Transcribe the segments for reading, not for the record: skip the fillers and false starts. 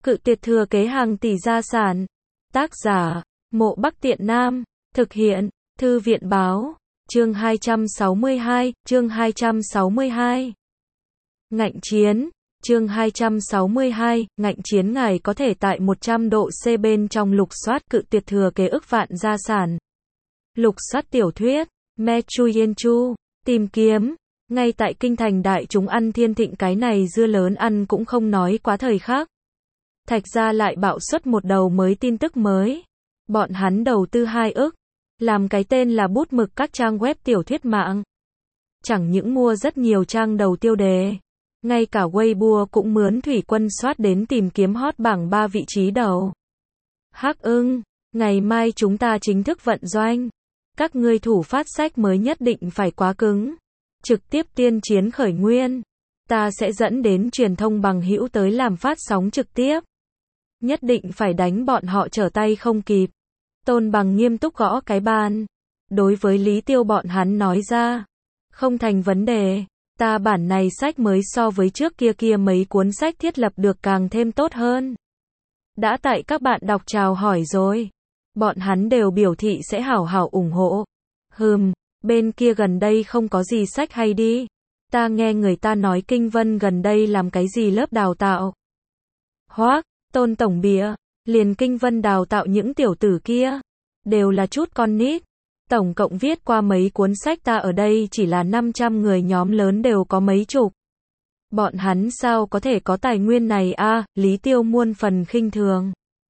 Cự tuyệt thừa kế hàng tỷ gia sản. Tác giả, Mộ Bắc Tiện Nam. Thực hiện, Thư viện báo. Chương 262, chương 262. Ngạnh chiến. Chương 262, ngạnh chiến ngài có thể tại 100 độ C bên trong lục soát cự tuyệt thừa kế ức vạn gia sản. Lục soát tiểu thuyết, Me Chu Yen Chu, tìm kiếm. Ngay tại kinh thành đại chúng ăn thiên thịnh cái này dưa lớn ăn cũng không nói quá thời khắc. Thạch gia lại bạo xuất một đầu mới tin tức mới. Bọn hắn đầu tư 2 ức. Làm cái tên là bút mực các trang web tiểu thuyết mạng. Chẳng những mua rất nhiều trang đầu tiêu đề. Ngay cả Weibo cũng mướn thủy quân soát đến tìm kiếm hot bảng 3 vị trí đầu. Hắc ưng, ngày mai chúng ta chính thức vận doanh. Các ngươi thủ phát sách mới nhất định phải quá cứng. Trực tiếp tiên chiến khởi nguyên. Ta sẽ dẫn đến truyền thông bằng hữu tới làm phát sóng trực tiếp. Nhất định phải đánh bọn họ trở tay không kịp. Tôn Bằng nghiêm túc gõ cái bàn. Đối với Lý Tiêu bọn hắn nói ra. Không thành vấn đề. Ta bản này sách mới so với trước kia mấy cuốn sách thiết lập được càng thêm tốt hơn. Đã tại các bạn đọc chào hỏi rồi. Bọn hắn đều biểu thị sẽ hảo hảo ủng hộ. Bên kia gần đây không có gì sách hay đi. Ta nghe người ta nói Kinh Vân gần đây làm cái gì lớp đào tạo. Hoác, Tôn tổng bịa, liền Kinh Vân đào tạo những tiểu tử kia. Đều là chút con nít. Tổng cộng viết qua mấy cuốn sách ta ở đây chỉ là 500 người nhóm lớn đều có mấy chục. Bọn hắn sao có thể có tài nguyên này a? Lý Tiêu muôn phần khinh thường.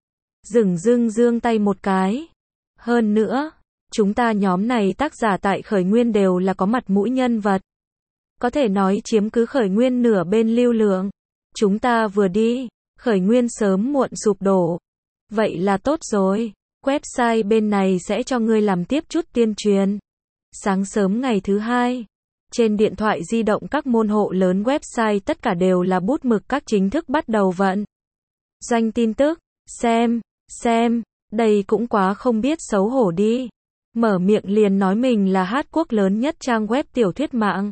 Giương tay một cái. Hơn nữa, chúng ta nhóm này tác giả tại khởi nguyên đều là có mặt mũi nhân vật. Có thể nói chiếm cứ khởi nguyên nửa bên lưu lượng. Chúng ta vừa đi, khởi nguyên sớm muộn sụp đổ. Vậy là tốt rồi. Website bên này sẽ cho ngươi làm tiếp chút tuyên truyền. Sáng sớm ngày thứ 2, trên điện thoại di động các môn hộ lớn website tất cả đều là bút mực các chính thức bắt đầu vận doanh tin tức. Xem, đây cũng quá không biết xấu hổ đi. Mở miệng liền nói mình là hát quốc lớn nhất trang web tiểu thuyết mạng.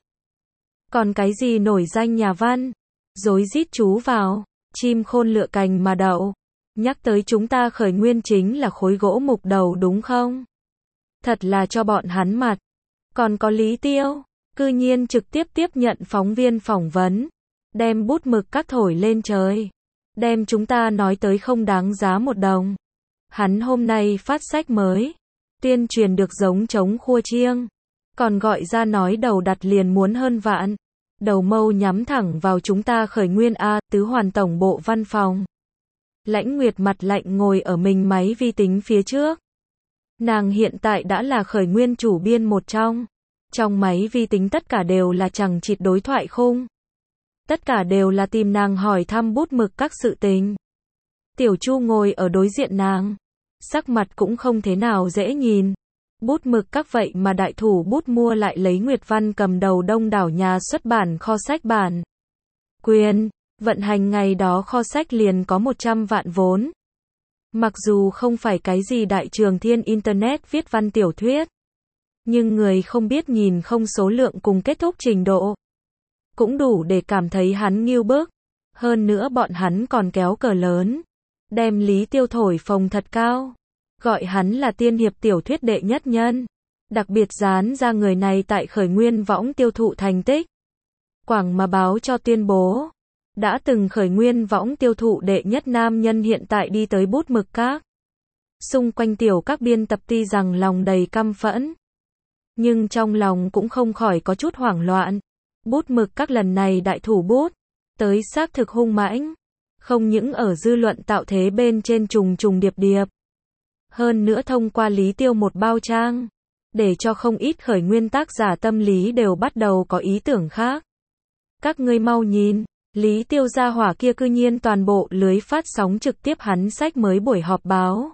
Còn cái gì nổi danh nhà văn, rối rít chú vào, chim khôn lựa cành mà đậu. Nhắc tới chúng ta khởi nguyên chính là khối gỗ mục đầu đúng không? Thật là cho bọn hắn mặt. Còn có Lý Tiêu, cư nhiên trực tiếp tiếp nhận phóng viên phỏng vấn. Đem bút mực các thổi lên trời. Đem chúng ta nói tới không đáng giá một đồng. Hắn hôm nay phát sách mới. Tuyên truyền được giống trống khua chiêng. Còn gọi ra nói đầu đặt liền muốn hơn vạn. Đầu mâu nhắm thẳng vào chúng ta khởi nguyên A, tứ hoàn tổng bộ văn phòng. Lãnh Nguyệt mặt lạnh ngồi ở mình máy vi tính phía trước. Nàng hiện tại đã là khởi nguyên chủ biên một trong. Trong máy vi tính tất cả đều là chằng chịt đối thoại khung. Tất cả đều là tìm nàng hỏi thăm bút mực các sự tình. Tiểu Chu ngồi ở đối diện nàng. Sắc mặt cũng không thế nào dễ nhìn. Bút mực các vậy mà đại thủ bút mua lại lấy Nguyệt Văn cầm đầu đông đảo nhà xuất bản kho sách bản quyền. Vận hành ngày đó kho sách liền có 100 vạn vốn. Mặc dù không phải cái gì đại trường thiên internet viết văn tiểu thuyết. Nhưng người không biết nhìn không số lượng cùng kết thúc trình độ. Cũng đủ để cảm thấy hắn ngưu bức. Hơn nữa bọn hắn còn kéo cờ lớn. Đem Lý Tiêu thổi phồng thật cao. Gọi hắn là tiên hiệp tiểu thuyết đệ nhất nhân. Đặc biệt dán ra người này tại khởi nguyên võng tiêu thụ thành tích. Quảng mà báo cho tuyên bố. Đã từng khởi nguyên võng tiêu thụ đệ nhất nam nhân hiện tại đi tới bút mực các. Xung quanh tiểu các biên tập tuy rằng lòng đầy căm phẫn. Nhưng trong lòng cũng không khỏi có chút hoảng loạn. Bút mực các lần này đại thủ bút. Tới xác thực hung mãnh. Không những ở dư luận tạo thế bên trên trùng điệp. Hơn nữa thông qua Lý Tiêu một bao trang. Để cho không ít khởi nguyên tác giả tâm lý đều bắt đầu có ý tưởng khác. Các ngươi mau nhìn. Lý Tiêu gia hỏa kia cư nhiên toàn bộ lưới phát sóng trực tiếp hắn sách mới buổi họp báo.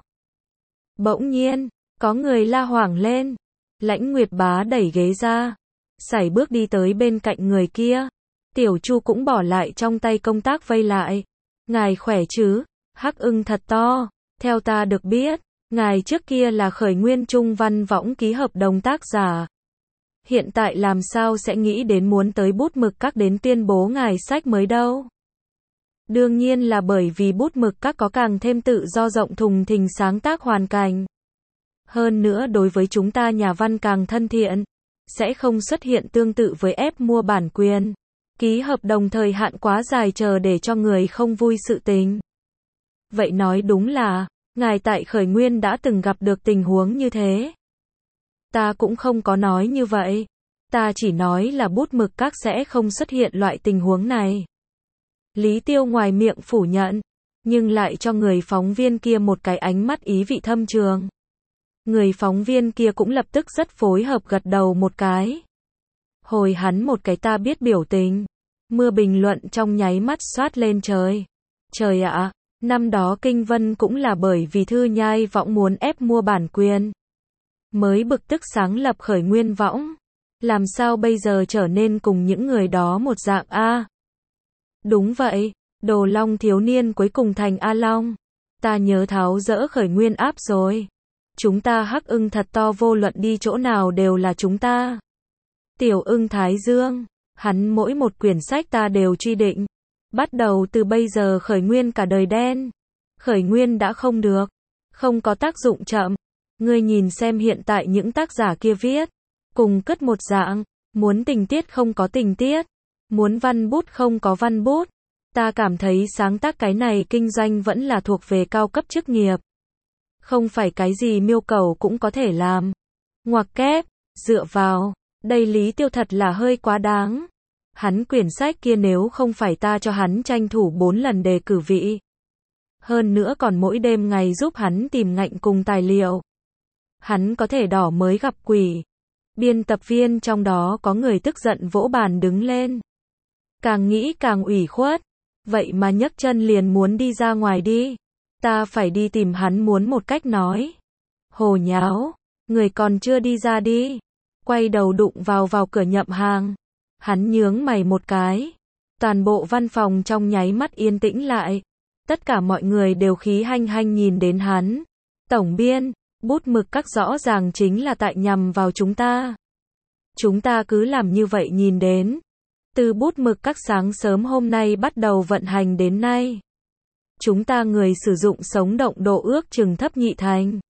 Bỗng nhiên, có người la hoảng lên. Lãnh Nguyệt Bá đẩy ghế ra. Sải bước đi tới bên cạnh người kia. Tiểu Chu cũng bỏ lại trong tay công tác vây lại. Ngài khỏe chứ? Hắc ưng thật to. Theo ta được biết, ngài trước kia là khởi nguyên trung văn võng ký hợp đồng tác giả. Hiện tại làm sao sẽ nghĩ đến muốn tới bút mực các đến tuyên bố ngài sách mới đâu? Đương nhiên là bởi vì bút mực các có càng thêm tự do rộng thùng thình sáng tác hoàn cảnh. Hơn nữa đối với chúng ta nhà văn càng thân thiện, sẽ không xuất hiện tương tự với ép mua bản quyền, ký hợp đồng thời hạn quá dài chờ để cho người không vui sự tình. Vậy nói đúng là, ngài tại Khởi Nguyên đã từng gặp được tình huống như thế. Ta cũng không có nói như vậy. Ta chỉ nói là bút mực các sẽ không xuất hiện loại tình huống này. Lý Tiêu ngoài miệng phủ nhận, nhưng lại cho người phóng viên kia một cái ánh mắt ý vị thâm trường. Người phóng viên kia cũng lập tức rất phối hợp gật đầu một cái. Hồi hắn một cái ta biết biểu tình. Mưa bình luận trong nháy mắt xoát lên trời. Trời ạ, năm đó Kinh Vân cũng là bởi vì Thư Nhai Võng muốn ép mua bản quyền. Mới bực tức sáng lập Khởi Nguyên Võng. Làm sao bây giờ trở nên cùng những người đó một dạng a? Đúng vậy, Đồ Long thiếu niên cuối cùng thành A Long. Ta nhớ tháo dỡ Khởi Nguyên áp rồi. Chúng ta Hắc Ưng thật to vô luận đi chỗ nào đều là chúng ta. Tiểu Ưng Thái Dương, hắn mỗi một quyển sách ta đều truy định. Bắt đầu từ bây giờ Khởi Nguyên cả đời đen. Khởi Nguyên đã không được. Không có tác dụng chậm. Ngươi nhìn xem hiện tại những tác giả kia viết. Cùng cất một dạng. Muốn tình tiết không có tình tiết. Muốn văn bút không có văn bút. Ta cảm thấy sáng tác cái này kinh doanh vẫn là thuộc về cao cấp chức nghiệp. Không phải cái gì miêu cầu cũng có thể làm. Ngoặc kép, dựa vào. Đây Lý Tiêu thật là hơi quá đáng. Hắn quyển sách kia nếu không phải ta cho hắn tranh thủ 4 lần đề cử vị. Hơn nữa còn mỗi đêm ngày giúp hắn tìm ngạnh cùng tài liệu. Hắn có thể đỏ mới gặp quỷ. Biên tập viên trong đó có người tức giận vỗ bàn đứng lên. Càng nghĩ càng ủy khuất. Vậy mà nhấc chân liền muốn đi ra ngoài đi. Ta phải đi tìm hắn muốn một cách nói. Hồ nháo. Người còn chưa đi ra đi. Quay đầu đụng vào cửa Nhậm Hàng. Hắn nhướng mày một cái. Toàn bộ văn phòng trong nháy mắt yên tĩnh lại. Tất cả mọi người đều khí hanh hanh nhìn đến hắn. Tổng biên, bút mực các rõ ràng chính là tại nhằm vào chúng ta. Chúng ta cứ làm như vậy nhìn đến. Từ bút mực các sáng sớm hôm nay bắt đầu vận hành đến nay. Chúng ta người sử dụng sống động độ ước chừng thấp nhị thành.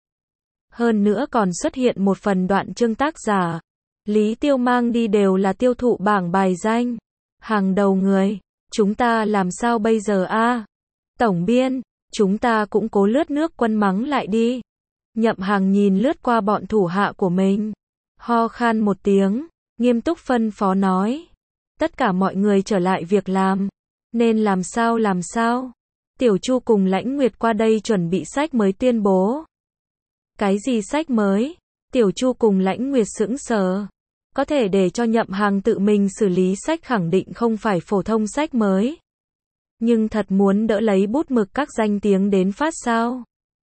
Hơn nữa còn xuất hiện một phần đoạn chương tác giả. Lý Tiêu mang đi đều là tiêu thụ bảng bài danh. Hàng đầu người. Chúng ta làm sao bây giờ a? Tổng biên, chúng ta cũng cố lướt nước quân mắng lại đi. Nhậm Hàng nhìn lướt qua bọn thủ hạ của mình. Ho khan một tiếng, nghiêm túc phân phó nói. Tất cả mọi người trở lại việc làm. Nên làm sao? Tiểu Chu cùng Lãnh Nguyệt qua đây chuẩn bị sách mới tuyên bố. Cái gì sách mới? Tiểu Chu cùng Lãnh Nguyệt sững sờ. Có thể để cho Nhậm Hàng tự mình xử lý sách khẳng định không phải phổ thông sách mới. Nhưng thật muốn đỡ lấy bút mực các danh tiếng đến phát sao?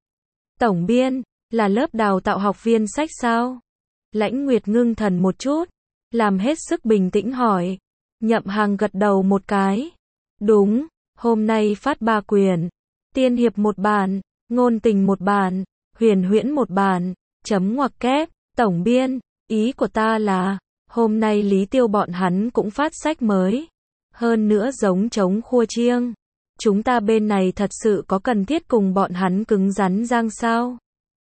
Tổng biên, là lớp đào tạo học viên sách sao? Lãnh Nguyệt ngưng thần một chút, làm hết sức bình tĩnh hỏi. Nhậm Hàng gật đầu một cái. Đúng, hôm nay phát 3 quyển. Tiên hiệp một bản, ngôn tình một bản, huyền huyễn một bản, chấm ngoặc kép, tổng biên, ý của ta là, hôm nay Lý Tiêu bọn hắn cũng phát sách mới. Hơn nữa giống trống khua chiêng. Chúng ta bên này thật sự có cần thiết cùng bọn hắn cứng rắn giang sao?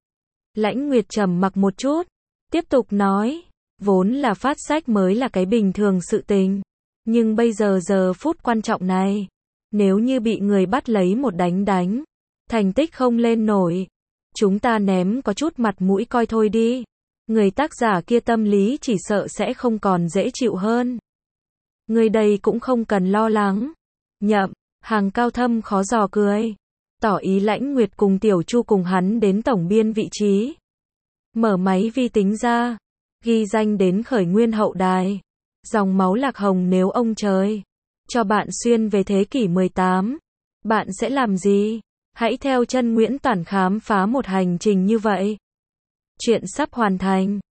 Lãnh Nguyệt trầm mặc một chút, tiếp tục nói, vốn là phát sách mới là cái bình thường sự tình. Nhưng bây giờ giờ phút quan trọng này, nếu như bị người bắt lấy một đánh, thành tích không lên nổi, chúng ta ném có chút mặt mũi coi thôi đi. Người tác giả kia tâm lý chỉ sợ sẽ không còn dễ chịu hơn. Người đây cũng không cần lo lắng. Nhậm Hàng cao thâm khó dò cười. Tỏ ý Lãnh Nguyệt cùng Tiểu Chu cùng hắn đến tổng biên vị trí. Mở máy vi tính ra. Ghi danh đến Khởi Nguyên hậu đài. Dòng máu Lạc Hồng nếu ông trời cho bạn xuyên về thế kỷ 18. Bạn sẽ làm gì? Hãy theo chân Nguyễn Toản khám phá một hành trình như vậy. Chuyện sắp hoàn thành.